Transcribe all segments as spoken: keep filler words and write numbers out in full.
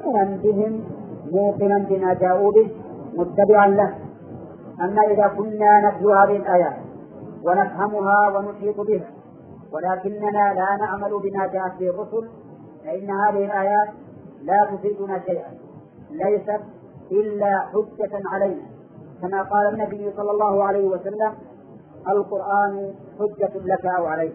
مؤمنا بهم موقنا بما جاءوا به متبعا له. أما إذا كنا نتلو هذه الآيات ونفهمها ونحيط بها ولكننا لا نعمل بما جاءت به الرسل فإن هذه الآيات لا تفيدنا شيئا، ليست إلا حجة علينا، كما قال النبي صلى الله عليه وسلم: القرآن حجة لك أو عليك.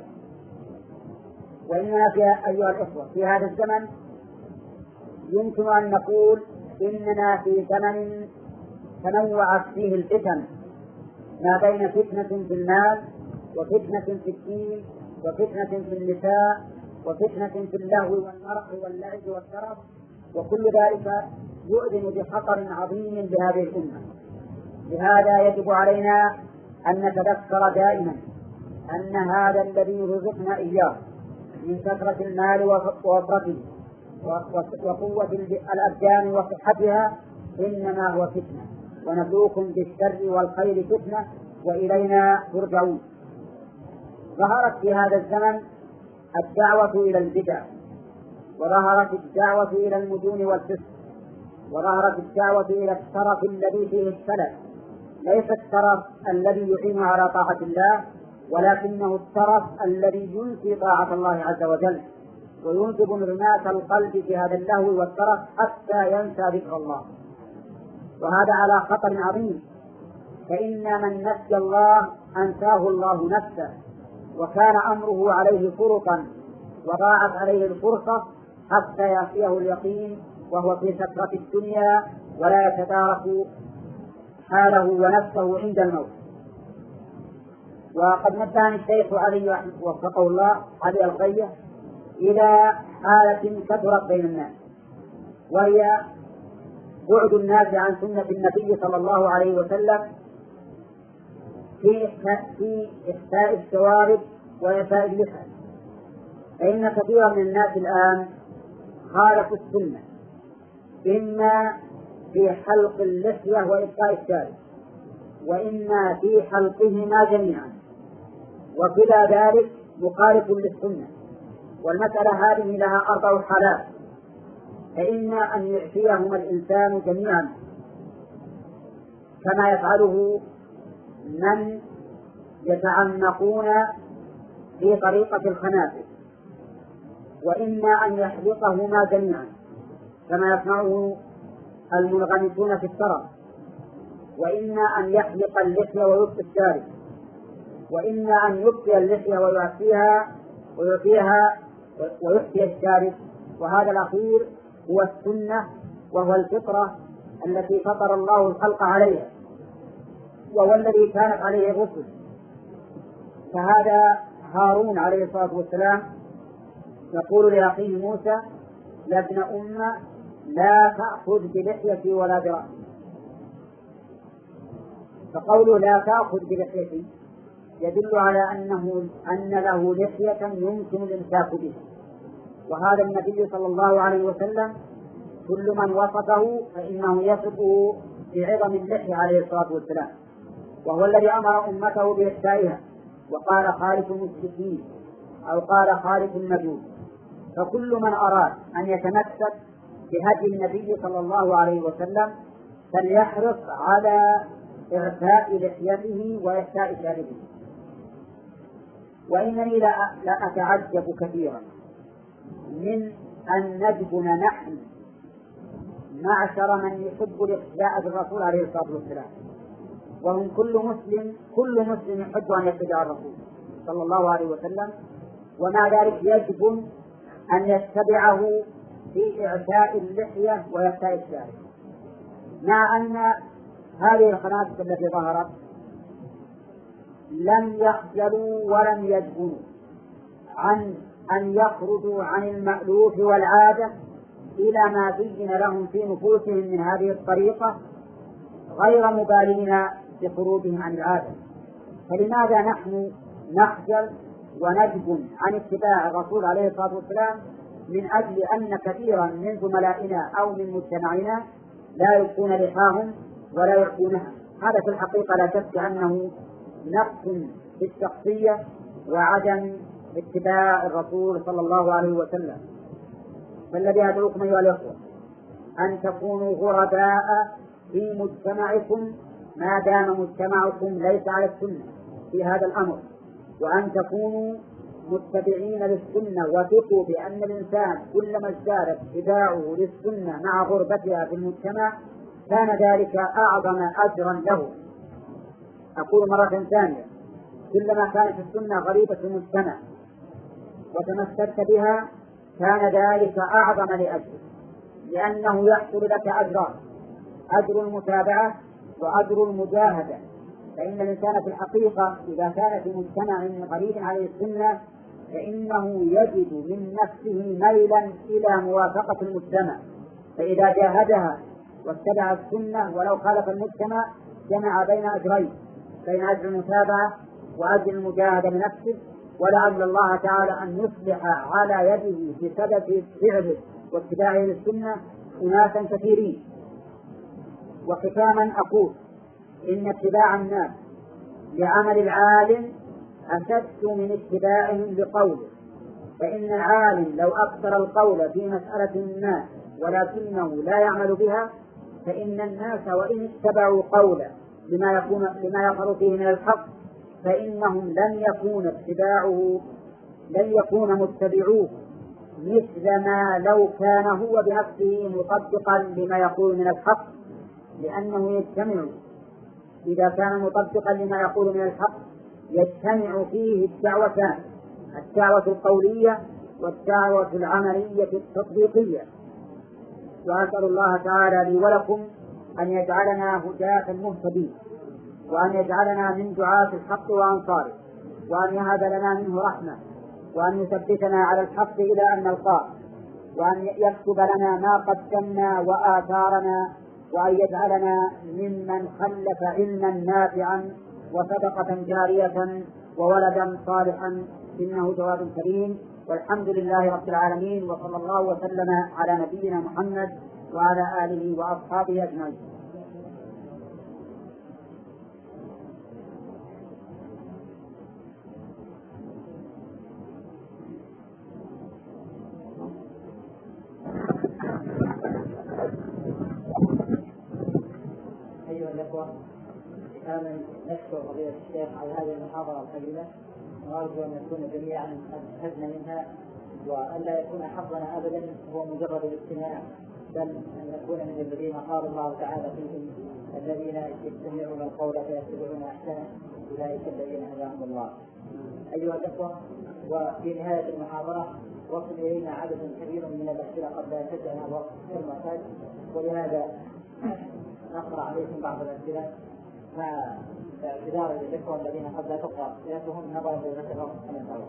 وإننا في أيها الأخوة في هذا الزمن يمكن أن نقول إننا في زمن تنوعت فيه الفتن، ما بين فتنة في المال وفتنة في الدين وفتنة في النساء وفتنة في اللهو والمرح واللعب والترف، وكل ذلك يؤذن بخطر عظيم بهذه الأمة. لهذا يجب علينا أن نتذكر دائما أن هذا الذي رزقنا إياه من كثرة المال ووفرته وقوة الأبدان وصحتها إنما هو فتنة، ونبلوكم بالشر والخير فتنة وإلينا ترجعون. ظهرت في هذا الزمن الدعوة إلى البدع، وظهرت الدعوة إلى المجون والفسق، وظهرت الدعوة إلى الترف الذي فيه السلف، ليس الترف الذي يعين على طاعة الله، ولكنه الترف الذي ينسي طاعة الله عز وجل وينسب انغماس القلب في هذا اللهو والترف حتى ينسى ذكر الله، وهذا على خطر عظيم. فإن من نسي الله أنساه الله نفسه، وكان أمره عليه فرطا وضاعت عليه الفرصة حتى يأتيه اليقين وهو في سكرة الدنيا ولا يتدارك حاله ونفسه عند الموت. وقد نبهني الشيخ علي وفقه الله علي القية إلى حالة كثرت بين الناس، وهي بعد الناس عن سنة النبي صلى الله عليه وسلم في في إحساء الشوارب وإعفاء اللحى. فإن كثيرا من الناس الآن خالفوا السنة، إما في حلق اللحية وإبقاء الشارب، وإما في حلقهما جميعا، وكلا ذلك مخالف للسنة. والمسألة هذه لها أربع حالات، فإما أن يعفيهما الإنسان جميعا كما يفعله من يتعمقون في طريقة الخنافر، وإما أن يحلقهما جميعا كما يصنعه المنغمسون في الثرى، وإما أن يحلق اللحية ويبقي الشارب، وإما أن يبقي اللحية ويعفيها ويعفيها ويحيي الشارب. وهذا الأخير هو السنة، وهو الفطرة التي فطر الله الخلق عليها، وهو الذي كانت عليه الرسل. فهذا هارون عليه الصلاة والسلام يقول لأخيه موسى: يا ابن أم لا تأخذ بلحيتي ولا برأسي. فقوله لا تأخذ بلحيتي يدل على أنه أن له لحية يمكن الإمساك بها، وهذا النبي صلى الله عليه وسلم كل من وصفه فإنه يصفه بعظم اللحية عليه الصلاة والسلام، وهو الذي أمر أمته بإحسائها وقال: خالف المشركين، أو قال: خالف المجوس. فكل من أراد أن يتمسك بهدي النبي صلى الله عليه وسلم فليحرص على إعفاء لحيته وإحساء شاربه. وإنني لا, لا أتعجب كثيرا من أن نجبن نحن معشر من يحب الاقتداء بالرسول عليه الصلاة والسلام، وهم كل مسلم كل مسلم يحب أن يتبع الرسول صلى الله عليه وسلم، ومع ذلك يجب أن يتبعه في إعفاء اللحية وإحساء الشارب، مع أن هذه الخنافس التي ظهرت لم يخجلوا ولم يجبنوا عن أن يخرجوا عن المألوف والعادة إلى ما زين لهم في نفوسهم من هذه الطريقة، غير مبالين بخروجهم عن العادة. فلماذا نحن نخجل ونجبن عن اتباع الرسول عليه الصلاة والسلام من أجل أن كثيرا من زملائنا أو من مجتمعنا لا يبقون لحاهم ولا يعطونها؟ هذا في الحقيقة لا شك أنه نقص في الشخصية وعدم اتباع الرسول صلى الله عليه وسلم. فالذي أدعوكم أيها الأخوة أن تكونوا غرباء في مجتمعكم ما دام مجتمعكم ليس على السنة في هذا الأمر، وأن تكونوا متبعين للسنة، وثقوا بأن الإنسان كلما ازداد اتباعه للسنة مع غربتها في المجتمع كان ذلك أعظم أجرا له. أقول مرة ثانية، كلما كانت السنة غريبة في المجتمع وتمسكت بها كان ذلك أعظم لأجله، لأنه يحصل لك أجران: أجر المتابعة وأجر المجاهدة. فإن الإنسان في الحقيقة إذا كان في مجتمع غريب عليه السنة فإنه يجد من نفسه ميلا إلى موافقة المجتمع، فإذا جاهدها واتبع السنة ولو خالف المجتمع جمع بين أجرين، بين أجر المتابعة وأجر المجاهدة لنفسه، ولعل الله تعالى أن يصلح على يده بسبب فعله واتباعه للسنة أناسا كثيرين. وختاما أقول إن اتباع الناس لعمل العالم أشد من اتباعهم لقوله، فإن العالم لو أكثر القول في مسألة الناس ولكنه لا يعمل بها فإن الناس وإن اتبعوا قوله لما يكون لما يظهر فيه من الحق فإنهم لن يكون اتباعه لن يكون متبعوه مثل ما لو كان هو بنفسه مطبقا لما يقول من الحق، لأنه يجتمع إذا كان مطبقا لما يقول من الحق يجتمع فيه الدعوتان: الدعوة القولية والدعوة العملية التطبيقية. وأسأل الله تعالى لي ولكم أن يجعلنا هداة مهتدين، وأن يجعلنا من دعاة الحق وأنصاره، وأن يهب لنا منه رحمة، وأن يثبتنا على الحق إلى أن نلقاه، وأن يكتب لنا ما قدمنا وآثارنا، وأن يجعلنا ممن خلف علما نافعا وصدقة جارية وولدا صالحا، إنه جواد كريم. والحمد لله رب العالمين، وصلى الله وسلم على نبينا محمد وعلى آله وأصحابه أجمعين. أيها الأخوة، كان نشكر فضيلة الشيخ على هذه المحاضرة القيمة، وأرجو أن نكون جميعا قد استفدنا منها، وألا يكون حظنا أبدا هو مجرد الاستماع، بل أن نكون من الذين قال الله تعالى فيهم: الذين يستمعون القول فيتبعون أحسنه أولئك الذين هداهم الله. أيها الأخوة، وفي نهاية المحاضرة وصل إلينا عدد كبير من الأسئلة قد لا يسدنا الوقت كالمعتاد، ولهذا نقرأ عليكم بعض الأسئلة مع اعتذار للإخوة الذين قد لا تقرأ أسئلتهم نظرا لذكرهم كما تعلم.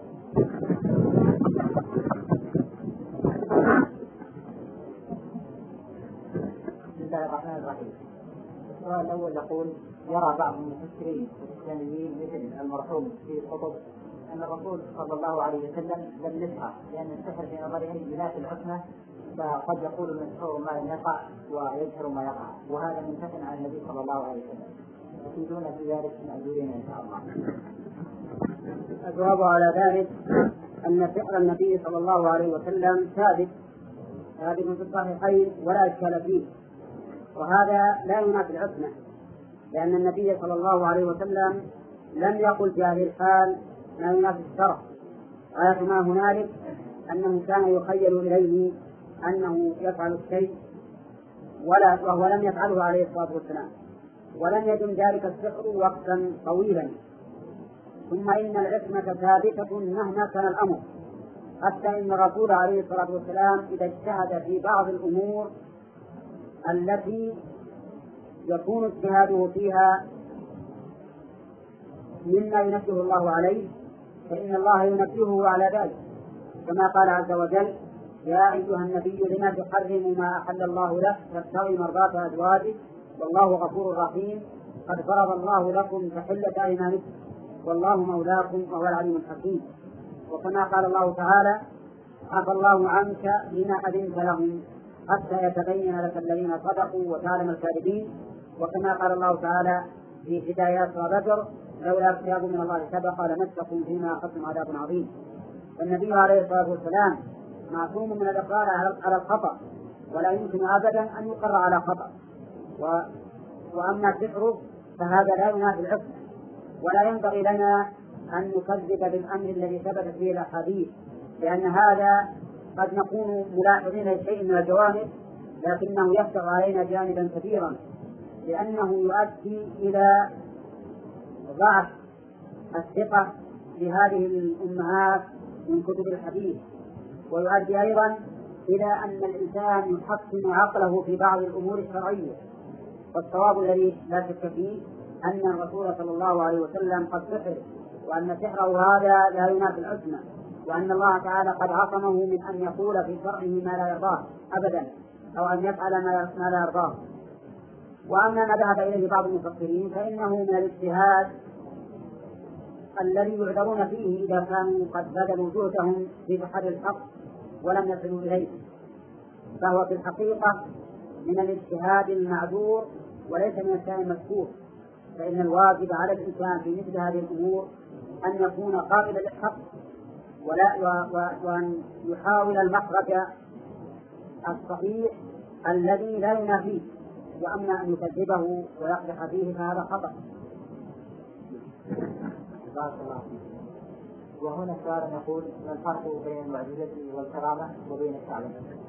بسم الله الرحمن الرحيم. السؤال الأول يقول: يرى بعض المفسرين الإسلاميين مثل المرحوم في الخطب أن الرسول صلى الله عليه وسلم لم يسحر، لأن السحر في نظرهم بذات الحكمة، فقد يقول المسحور ما لم يقع ويجهر ما يقع، وهذا منتفع عن النبي صلى الله عليه وسلم. يفيدون في ذلك مأجورين إن شاء الله. الجواب على ذلك أن فعل النبي صلى الله عليه وسلم ثابت ثابت في الصحيحين ولا إشكال فيه، وهذا لا ينافي العصمة، لأن النبي صلى الله عليه وسلم لم يقل في هذه الحال ما ينافي الشرع، غاية ما هنالك أنه كان يخيل إليه أنه يفعل الشيء ولا وهو لم يفعله عليه الصلاة والسلام، ولم يدم ذلك السحر وقتا طويلا. ثم إن العصمة ثابتة مهما كان الأمر، حتى إن الرسول عليه الصلاة والسلام إذا اجتهد في بعض الأمور التي يكون اجتهاده فيها مما ينبه الله عليه فإن الله ينبهه على ذلك، كما قال عز وجل: يا أيها النبي لما تحرم ما أحل الله لك تبتغي مرضات أزواجك والله غفور رحيم قد فرض الله لكم تحلة أيمانكم والله مولاكم وهو العليم الحكيم. وكما قال الله تعالى: عفى الله عنك لما أذنت لهم حتى يتبين لك الذين صدقوا وتعلم الكاذبين. وكما قال الله تعالى في هدايات بدر: لولا كتاب من الله سبق لمسكم فيما أخذتم عذاب عظيم. والنبي عليه الصلاة والسلام معصوم من الإقرار على الخطأ، ولا يمكن أبدا أن يقر على خطأ. و... وأما السحر فهذا لا ينافي العصمة، ولا ينبغي لنا أن نكذب بالأمر الذي ثبتت به الأحاديث، لأن هذا قد نكون ملاحظين لشيء من الجوانب لكنه يفتح علينا جانبا كبيرا، لأنه يؤدي إلى ضعف الثقة بهذه الأمهات من كتب الحديث، ويؤدي أيضا إلى أن الإنسان يحكم عقله في بعض الأمور الشرعية. والصواب الذي لا شك فيه أن الرسول صلى الله عليه وسلم قد سحر، وأن سحره هذا لا ينافي العصمة، وأن الله تعالى قد عصمه من أن يقول في شرعه ما لا يرضاه أبدا، أو أن يفعل ما لا يرضاه. وأما ما ذهب إليه بعض المفكرين فإنه من الاجتهاد الذي يعذرون فيه إذا كانوا قد بذلوا جهدهم في تحري الحق ولم يصلوا إليه، فهو في الحقيقة من الاجتهاد المعذور وليس من الشيء المذكور. فإن الواجب على الإنسان في مثل هذه الأمور أن يكون قابلا للحق ولا وأن يحاول المخرج الصحيح الذي لا ينافيه، وأما أن يكذبه ويقدح فيه فهذا خطأ. بارك الله فيك. وهنا سؤال يقول: ما الفرق بين المعجزة والكرامة وبين الشعب؟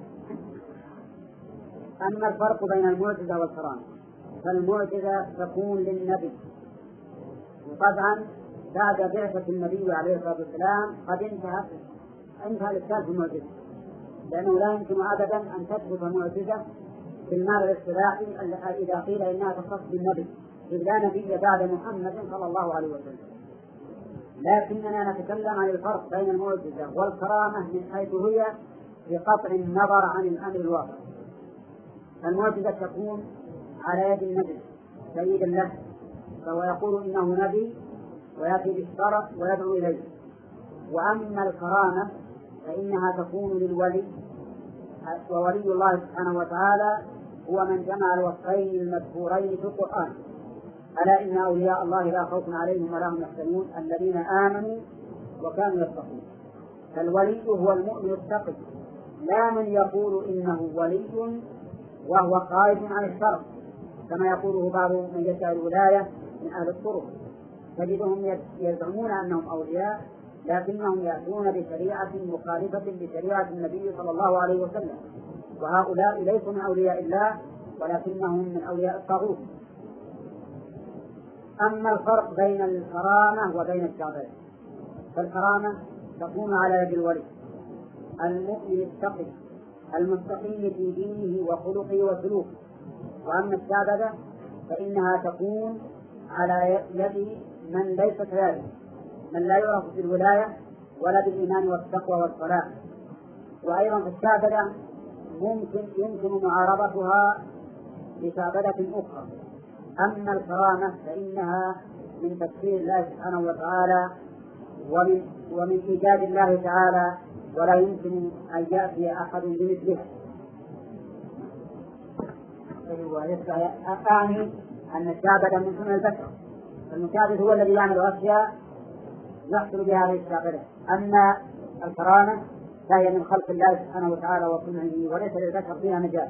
أما الفرق بين المعجزة والكرامة فالمعجزة تكون للنبي، وطبعا بعد بعثة النبي عليه الصلاة والسلام قد انتهى انتهى الإشكال في المعجزة، لأنه لا يمكن أبدا أن تثبت معجزة في المعنى الاصطلاحي إذا قيل إنها تختص بالنبي، إذ لا نبي بعد محمد صلى الله عليه وسلم. لكننا نتكلم عن الفرق بين المعجزة والكرامة من حيث هي بقطع النظر عن الأمر الواقع. المعجزة تكون على يد النبي سيدا له، فهو يقول إنه نبي ويأتي بالشرع ويدعو إليه. وأما الكرامة فإنها تكون للولي، وولي الله سبحانه وتعالى هو من جمع الوصفين المذكورين في القرآن: ألا إن أولياء الله لا خوف عليهم ولا هم يحزنون الذين آمنوا وكانوا يتقون. فالولي هو المؤمن التقي، لا من يقول إنه ولي وهو خارج عن الشرع كما يقوله بعض من يدعي الولاية من أهل الطرق، تجدهم يزعمون أنهم أولياء لكنهم يأتون بشريعة مخالفة لشريعة النبي صلى الله عليه وسلم، وهؤلاء ليسوا من أولياء الله ولكنهم من أولياء الطاغوت. أما الفرق بين الكرامة وبين الشعبية فالكرامة تكون على يد الولي المؤمن التقي المستقيم في دينه وخلقه وسلوكه. وأما الشعبية فإنها تكون على يد من ليس كذلك، من لا يعرف بالولاية ولا بالإيمان والتقوى والصلاة. وأيضا في الشعبية ممكن يمكن معارضتها بشعبية أخرى. أما الكرامة فإنها من تفسير الله سبحانه وتعالى ومن, ومن إيجاد الله تعالى، ولا يمكن أن يأتي أحد بمثلها. أعني أن الشعبة من سنة البشر، المشابه هو الذي يعمل أشياء يحصل بها هذه الشعبة. أما الكرامة فهي من خلق الله سبحانه وتعالى وصنعه، وليس للبشر فيها مجال.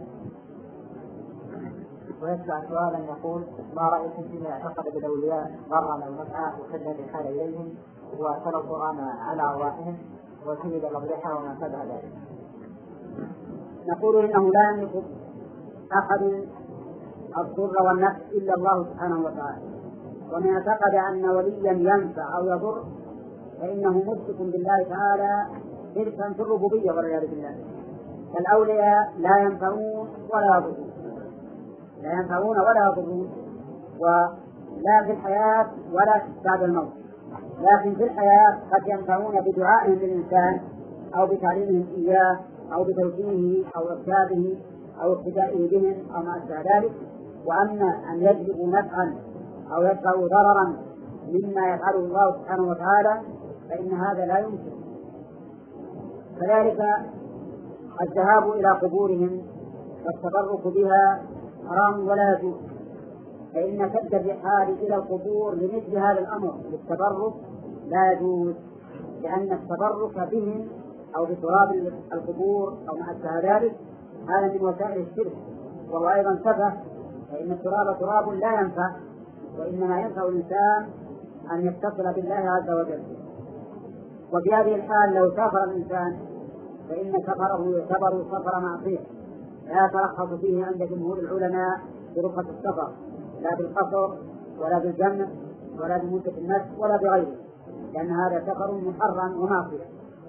ويتبع سؤالا يقول: ما رأيكم فيما اعتقد بالأولياء ضرا أو نفعا وكذا الإحالة إليهم وأثر القرآن على أرواحهم وسجد الأضرحة وما شابه ذلك؟ نقول إنه لا يملك أحد الضر والنفع إلا الله سبحانه وتعالى، ومن اعتقد أن وليا ينفع أو يضر فإنه مشرك بالله تعالى شركا في الربوبية والعياذ بالله. فالأولياء لا ينفعون ولا يضرون، لا ينفعون ولا يضرون، ولا في الحياة ولا بعد الموت. لكن في الحياة قد ينفعون بدعائهم للإنسان أو بتعليمهم إياه أو بتوجيهه أو إرشاده أو اقتدائه بهم أو ما أشبه ذلك. وأما أن يجلبوا نفعا أو يدفعوا ضررا مما يفعله الله سبحانه وتعالى فإن هذا لا يمكن. كذلك الذهاب إلى قبورهم والتبرك بها حرام ولا يجوز، فإن كد الرحال إلى القبور لمثل هذا الأمر للتبرك لا يجوز، لأن التبرك بهم أو بتراب القبور أو ما أشبه ذلك هذا من وسائل الشرك، وهو أيضا سفه، فإن التراب تراب لا ينفع، وإنما ينفع الإنسان أن يتصل بالله عز وجل. وفي هذه الحال لو سافر الإنسان فإن سفره يعتبر سفر معصية، لا يترخص فيه عند جمهور العلماء برخص السفر، لا بالقصر ولا بالجمع ولا بمدة النسك ولا بغيره، لأن هذا سفر محرم ومعصية.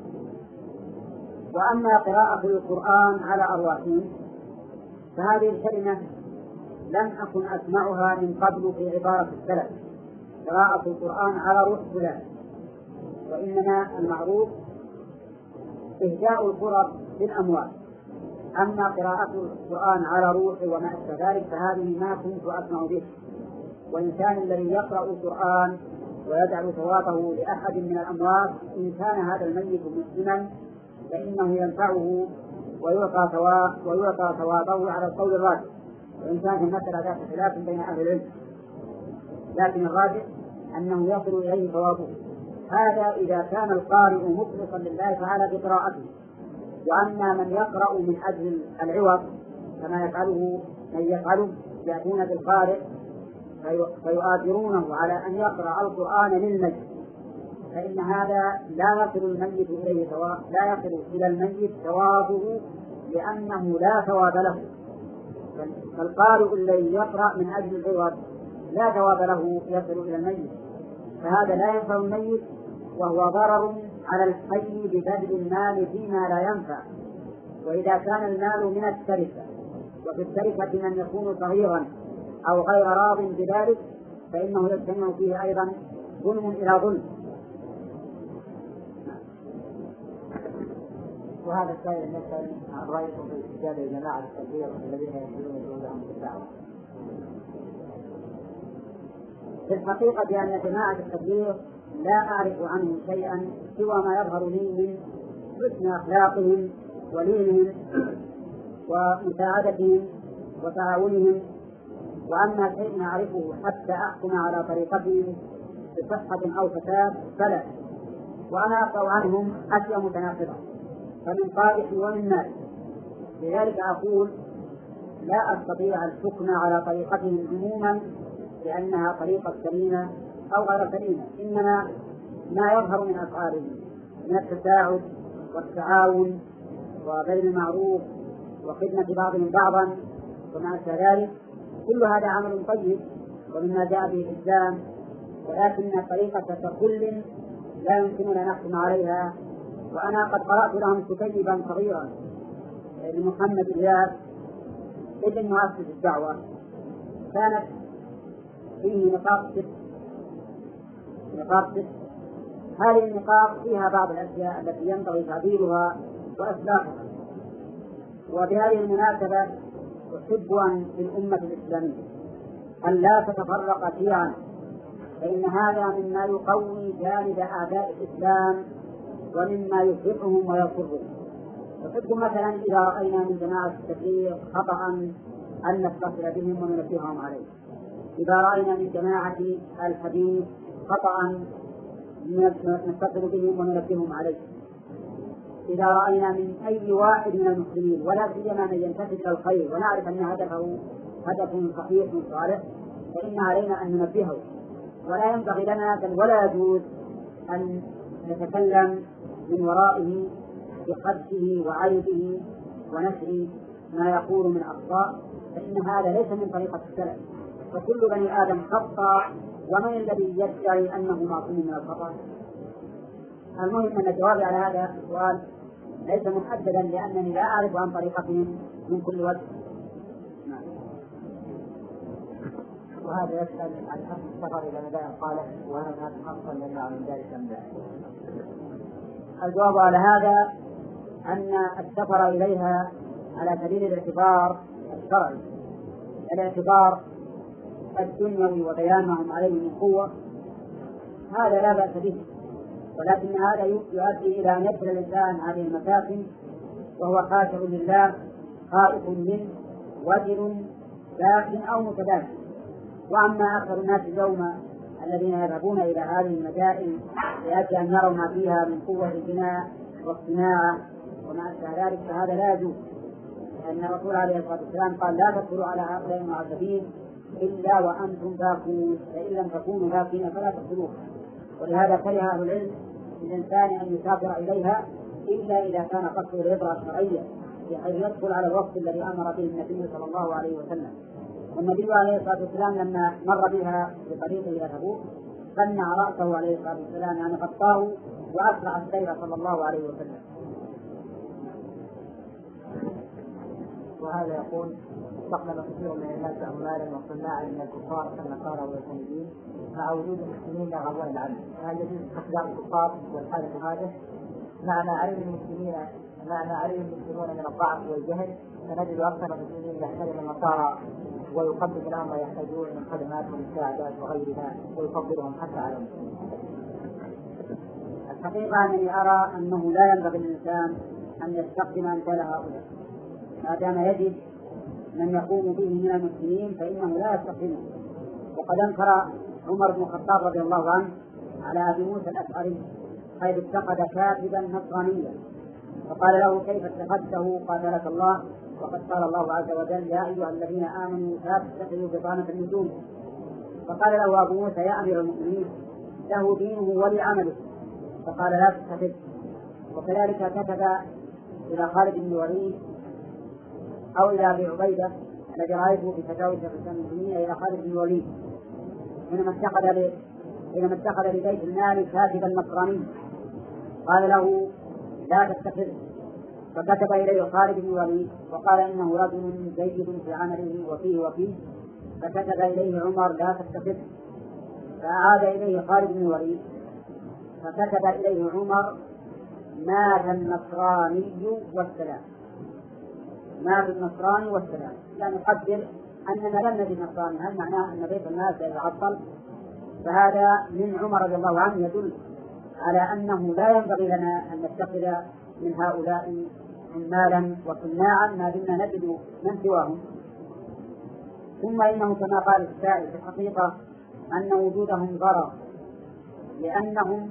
وأما قراءة القرآن على أرواحهم فهذه الكلمة لم أكن أسمعها من قبل في عبارة السلف، قراءة القرآن على روح فلان، وإنما المعروف إهداء القرب للأموات. أما قراءة القرآن على روح وما أشبه ذلك فهذه ما كنت أسمع به. والإنسان الذي يقرأ القرآن ويجعل ثوابه لأحد من الأموات إن كان هذا الميت مسلما فإنه ينفعه ويعطى ثواب ويعطى ثوابه على القول الراجح، وإن كان في المسألة ذات خلاف بين أهل العلم، لكن الراجح أنه يصل إليه ثوابه. هذا إذا كان القارئ مخلصا لله تعالى بقراءته. وأما من يقرأ من أجل العوض كما يفعله من يفعله، يأتون بالقارئ فيؤثرونه على أن يقرأ القرآن للميت، فإن هذا لا يصل الميت إليه ثواب، لا يصل إلى الميت ثوابه، لأنه لا ثواب له. فالقارئ الذي يقرأ من أجل العوض لا ثواب له يصل إلى الميت، فهذا لا ينفع الميت، وهو ضرر على الحي ببذل المال فيما لا ينفع. وإذا كان المال من التركة، وفي التركة من يكون صغيرا أو غير راض بذلك، فإنه يجتمع فيه أيضا ظلم إلى ظلم. وهذا السائل مثلا عن رأيكم في استجابة لجماعة التكبير الذين ينزلون جهودهم في الدعوة. في الحقيقة أن جماعة التكبير لا أعرف عنهم شيئا سوى ما يظهر لي من حسن أخلاقهم ولينهم ومساعدتهم وتعاونهم. وأما شيء أعرفه حتى أحكم على طريقتهم بصحة أو فساد فلا. وأنا أقرأ عنهم أشياء متناقضة، فمن قائح ومن مال. لذلك أقول لا أستطيع الحكم على طريقتهم عموما لأنها طريقة سليمة أو غير سليمة، إنما ما يظهر من أفعالهم من التساعد والتعاون وبذل المعروف وخدمة بعضهم بعضا وما أشبه ذلك، كل هذا عمل طيب ومما جاء به الإسلام، ولكن الطريقة ككل لا يمكننا نحكم عليها. وأنا قد قرأت لهم كتيبا صغيرا لمحمد إياس ابن مؤسس الدعوة، كانت فيه نقاط ست نقاط ست هذه النقاط فيها بعض الأشياء التي ينبغي تعديلها وإصلاحها. وبهذه المناسبة أحب أن للأمة الإسلامية أن لا تتفرق شيعا، فإن هذا مما يقوي جانب أعداء الإسلام ومما يفرحهم ويضرهم. أحب مثلا إذا رأينا من جماعة التبليغ خطأ أن نتصل بهم وننبههم عليه، إذا رأينا من جماعة الحديث خطأ نتصل بهم وننبههم عليه، إذا رأينا من أي واحد من المسلمين ولا سيما من ينتسب إلى الخير ونعرف أن هدفه هدف صحيح صالح فإن علينا أن ننبهه، ولا ينبغي لنا بل ولا يجوز أن نتكلم من ورائه بقدسه وعيبه ونشر ما يقول من أخطاء، فإن هذا ليس من طريقة السلف. فكل بني آدم خطأ، ومن الذي يدعي أنه معصوم من الخطأ؟ المهم أن الجواب على هذا السؤال ليس محددا، لأنني لا أعرف عن طريقتهم من كل وجه. وهذا يسأل عن حكم السفر إلى مدائن صالح، وهل هناك حقا يمنع من ذلك أم لا؟ الجواب على هذا أن السفر إليها على سبيل الاعتبار الشرعي، الاعتبار الدنيوي وبيان ما هم عليه من قوة، هذا لا بأس به، ولكن هذا يؤدي إلى أن يدخل الإنسان هذه المساكن وهو خاشع لله خائف منه وجل باكٍ أو متباكٍ. وأما أكثر الناس اليوم الذين يذهبون إلى هذه المدائن لأجل أن يروا ما فيها من قوة البناء والصناعة وما أشبه ذلك فهذا لا يجوز، أن الرسول عليه الصلاة والسلام قال لا تدخلوا على هؤلاء المعذبين إلا وأنتم باكون، فإن لم تكونوا باكين فلا تدخلوها. ولهذا كره أهل العلم للإنسان أن يسافر إليها إلا إذا كان قصده العبرة الشرعية بحيث يدخل على الوقت الذي أمر به النبي صلى الله عليه وسلم. والنبي عليه الصلاة والسلام لما مر بها بطريقه إلى تبوك قنع رأسه عليه الصلاة والسلام يعني غطاه وأسرع السير صلى الله عليه وسلم. وهذا يقول: استقبل كثير من الناس أموالا وصناعا من الكفار كالنصارى واليهوديين مع وجود المسلمين يرغبون العدل، فهل يجوز استخدام الكفار والحالة هذه؟ معنى علم المسلمين معنى علم المسلمون من الضعف والجهل، فنجد أكثر المسلمين يحترم النصارى ويقدم لهم ما يحتاجون من خدمات ومساعدات وغيرها ويفضلهم حتى على المسلمين. الحقيقة أنني أرى أنه لا ينبغي للإنسان أن يستخدم أمثال هؤلاء، ما دام يجد من يقوم به من المسلمين فإنه لا يستخدمه. وقد أنكر عمر بن الخطاب رضي الله عنه على أبي موسى الأشعري حيث اتخذ كاتبا نصرانيا فقال له: كيف اتخذته؟ قاتلك الله، وقد قال الله عز وجل: يا أيها الذين آمنوا لا تتخذوا بطانة من دونه. فقال له أبو موسى: يا أمير المؤمنين، له دينه ولي عمله، فقال: لا تتخذ. وكذلك كتب إلى خالد بن الوليد أو إلى أبي عبيدة الذي رأيته في فتاوى شيخ الإسلام ابن تيمية إلى خالد بن الوليد حينما اتخذ حينما اتخذ لبيت المال كاتبا نصراني قال له: لا تتخذ. فكتب إليه خالد بن الوليد وقال: إنه رجل جيد في عمله وفيه وفيه. فكتب إليه عمر: لا تتخذ. فأعاد إليه خالد بن الوليد فكتب إليه عمر: مات النصراني والسلام. مات النصراني والسلام، يعني نقدر أننا لم نجد نصراني، هل معناه أن بيت المال سيتعطل؟ فهذا من عمر رضي الله عنه يدل على أنه لا ينبغي لنا أن نتخذ من هؤلاء عمالا وصناعا ما دمنا نجد من سواهم. ثم إنه كما قال السائل في الحقيقة أن وجودهم ضرر، لأنهم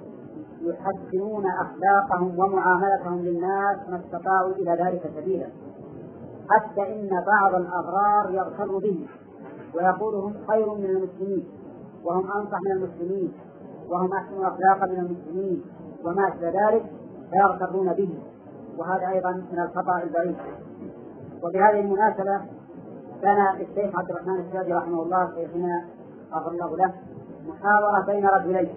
يحسنون أخلاقهم ومعاملتهم للناس ما استطاعوا إلى ذلك سبيلا، حتى إن بعض الأغرار يغتر به ويقول هم خير من المسلمين وهم أنصح من المسلمين وهم أحسن أخلاقا من المسلمين وما أشبه ذلك، فيغترون به، وهذا أيضا من الخطأ البعيد. وبهذه المناسبة كان الشيخ عبد الرحمن السعدي رحمه الله شيخنا غفر الله له محاورة بين رجلين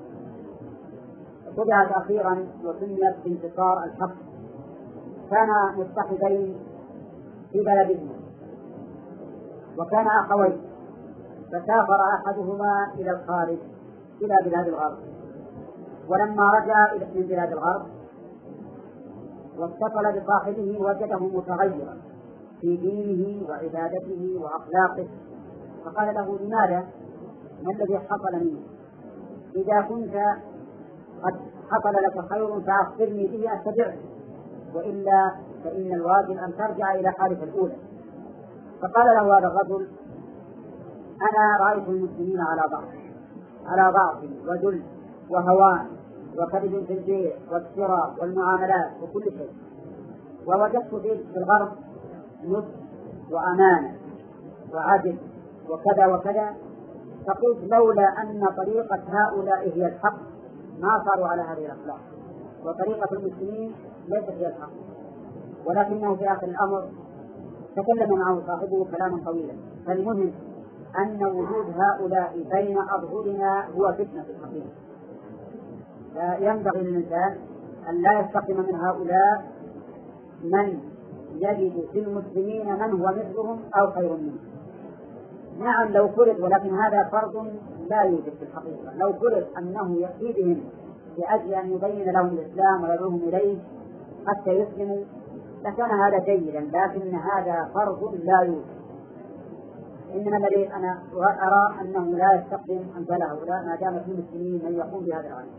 طبعت أخيرا وسميت بانتصار الحق. كانا متحدين في بلدهما وكان أخوين، فسافر أحدهما إلى الخارج إلى بلاد الغرب، ولما رجع من بلاد الغرب واتصل بصاحبه وجده متغيرا في دينه وعبادته وأخلاقه، فقال له: لماذا؟ ما الذي حصل منه؟ إذا كنت قد حصل لك خير فأخبرني به أتبعه، وإلا فإن الواجب أن ترجع إلى حالك الأولى. فقال له هذا الرجل: أنا رأيت المسلمين على ضعف على ضعف وذل وهوان وكذب في البيع والشراء والمعاملات وكل شيء، ووجدت في الغرب نصح وأمانة وعدل وكذا وكذا، فقلت لولا أن طريقة هؤلاء هي الحق ما صاروا على هذه الأخلاق، وطريقة المسلمين ليست هي الحق. ولكنه في آخر الأمر تكلم معه صاحبه كلاما طويلا. فالمهم أن وجود هؤلاء بين أظهرنا هو فتنة في الحقيقة، فينبغي للإنسان أن لا يستقم من هؤلاء من يجد في المسلمين من هو مثلهم أو خير منهم. نعم لو فرض، ولكن هذا فرض لا يوجد في الحقيقة. لو فرض أنه يأتي بهم لأجل أن يبين لهم الإسلام ويدعوهم إليه حتى يسلموا لكان هذا جيدا، لكن هذا فرض لا يوجد. إنما الذي أنا أرى أنه لا يستخدم أمثال هؤلاء ما دام في المسلمين من يقوم بهذا العمل.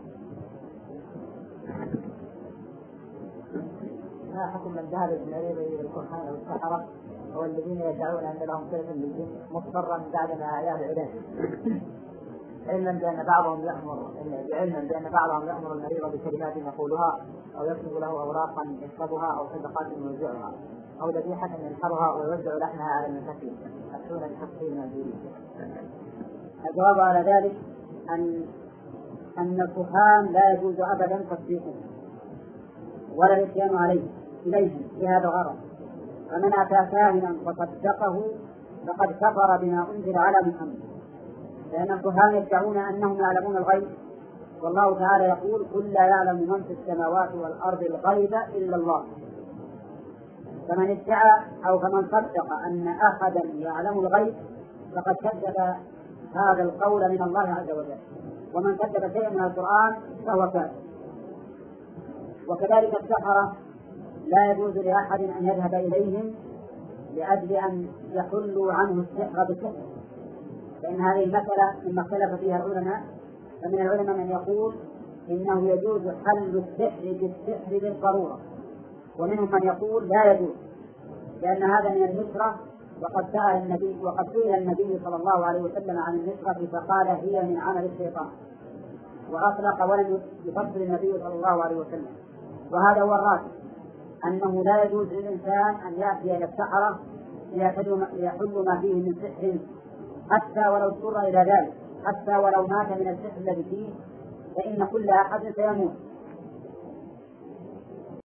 ما حكم من ذهب بالمريض إلى الكهان أو السحرة أو الذين يدعون أن لهم كيف بالجن مضطرا بعدما أعياه العلاج، علما بأن بعضهم يأمر علما بأن بعضهم يأمر المريض بكلمات يقولها أو يكتب له أوراقا يكتبها أو صدقات يوزعها، أو ذبيحة ينحرها ويوزع لحمها على المساكين أكثر بتفصيل ما يريد. الجواب على ذلك أن أن الكهان لا يجوز أبدا تصديقه ولا الاتيان عليه إليهم بهذا الغرض، فمن أتى كاهنا وصدقه فقد كفر بما أنزل على محمد، لأن الكهان يدعون أنهم يعلمون الغيب، والله تعالى يقول قل لا يعلم من في السماوات والأرض الغيب إلا الله. فمن ادعى أو فمن صدق أن أحدا يعلم الغيب فقد كذب هذا القول من الله عز وجل، ومن كذب شيئا من القرآن فهو كافر. وكذلك السحرة لا يجوز لأحد أن يذهب إليهم لأجل أن يحلوا عنه السحر بالسحر، لأن هذه المسألة مما اختلف فيها العلماء، فمن العلماء من يقول إنه يجوز حل السحر بالسحر بالضرورة، ومنهم من يقول لا يجوز لأن هذا من النشرة، وقد سأل النبي وقد سئل النبي صلى الله عليه وسلم عن النشرة فقال هي من عمل الشيطان، وأطلق ولم يفصل النبي صلى الله عليه وسلم. وهذا هو الراجح، أنه لا يجوز للإنسان أن يأتي إلى السحرة ليحل ما فيه من سحر حتى ولو اضطر إلى ذلك، حتى ولو مات من السحر الذي فيه، فإن كل أحد سيموت